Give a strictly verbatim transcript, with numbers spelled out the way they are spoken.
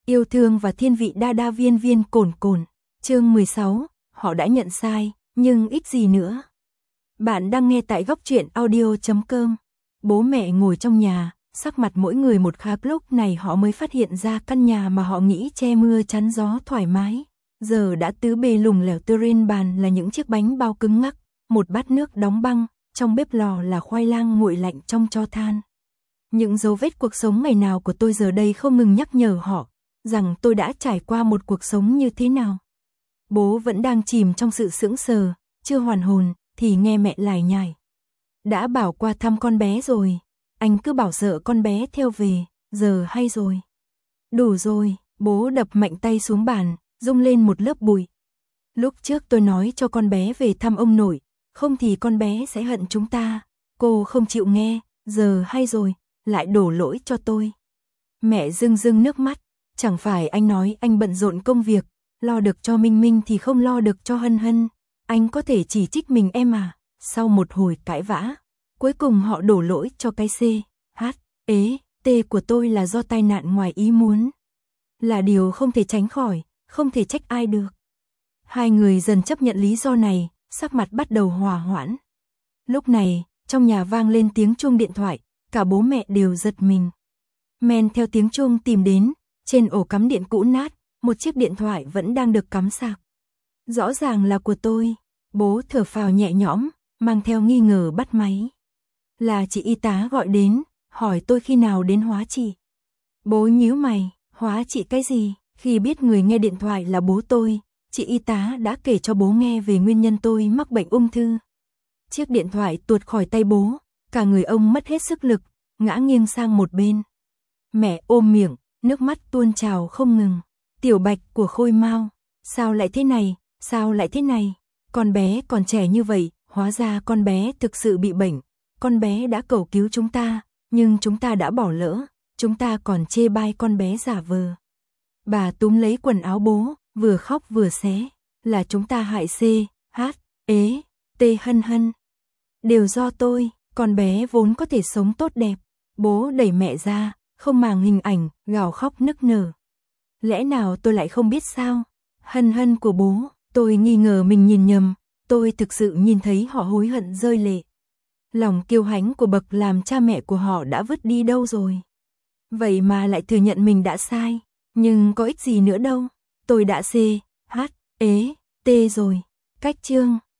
Yêu thương và thiên vị đa đa viên viên cồn cồn. Chương mười sáu, họ đã nhận sai, nhưng ít gì nữa. Bạn đang nghe tại góc truyện audio chấm com. Bố mẹ ngồi trong nhà, sắc mặt mỗi người một khác, lúc này họ mới phát hiện ra căn nhà mà họ nghĩ che mưa chắn gió thoải mái. Giờ đã tứ bề lủng lẻo, trên bàn là những chiếc bánh bao cứng ngắc, một bát nước đóng băng, trong bếp lò là khoai lang nguội lạnh trong tro than. Những dấu vết cuộc sống ngày nào của tôi giờ đây không ngừng nhắc nhở họ rằng tôi đã trải qua một cuộc sống như thế nào. Bố vẫn đang chìm trong sự sững sờ, chưa hoàn hồn, thì nghe mẹ lải nhải. Đã bảo qua thăm con bé rồi, anh cứ bảo sợ con bé theo về, giờ hay rồi. Đủ rồi, bố đập mạnh tay xuống bàn, rung lên một lớp bụi. Lúc trước tôi nói cho con bé về thăm ông nội, không thì con bé sẽ hận chúng ta. Cô không chịu nghe, giờ hay rồi, lại đổ lỗi cho tôi. Mẹ rưng rưng nước mắt, chẳng phải anh nói anh bận rộn công việc, lo được cho Minh Minh thì không lo được cho Hân Hân. Anh có thể chỉ trích mình em à. Sau một hồi cãi vã, cuối cùng họ đổ lỗi cho cái C, H, ế, T của tôi là do tai nạn ngoài ý muốn. Là điều không thể tránh khỏi, không thể trách ai được. Hai người dần chấp nhận lý do này, sắc mặt bắt đầu hòa hoãn. Lúc này, trong nhà vang lên tiếng chuông điện thoại, cả bố mẹ đều giật mình. Men theo tiếng chuông tìm đến, trên ổ cắm điện cũ nát, một chiếc điện thoại vẫn đang được cắm sạc. Rõ ràng là của tôi. Bố thở phào nhẹ nhõm, mang theo nghi ngờ bắt máy. Là chị y tá gọi đến, hỏi tôi khi nào đến hóa trị. Bố nhíu mày, hóa trị cái gì? Khi biết người nghe điện thoại là bố tôi, chị y tá đã kể cho bố nghe về nguyên nhân tôi mắc bệnh ung thư. Chiếc điện thoại tuột khỏi tay bố, cả người ông mất hết sức lực, ngã nghiêng sang một bên. Mẹ ôm miệng, nước mắt tuôn trào không ngừng. Tiểu Bạch của Khôi Mao, sao lại thế này, sao lại thế này? Con bé còn trẻ như vậy, hóa ra con bé thực sự bị bệnh. Con bé đã cầu cứu chúng ta, nhưng chúng ta đã bỏ lỡ, chúng ta còn chê bai con bé giả vờ. Bà túm lấy quần áo bố, vừa khóc vừa xé, là chúng ta hại C, H, ế, T Hân Hân. Đều do tôi, con bé vốn có thể sống tốt đẹp. Bố đẩy mẹ ra, không màng hình ảnh, gào khóc nức nở. Lẽ nào tôi lại không biết sao? Hân Hân của bố, tôi nghi ngờ mình nhìn nhầm, tôi thực sự nhìn thấy họ hối hận rơi lệ. Lòng kiêu hãnh của bậc làm cha mẹ của họ đã vứt đi đâu rồi? Vậy mà lại thừa nhận mình đã sai, nhưng có ích gì nữa đâu. Tôi đã C, H, ế, T rồi. Cách chương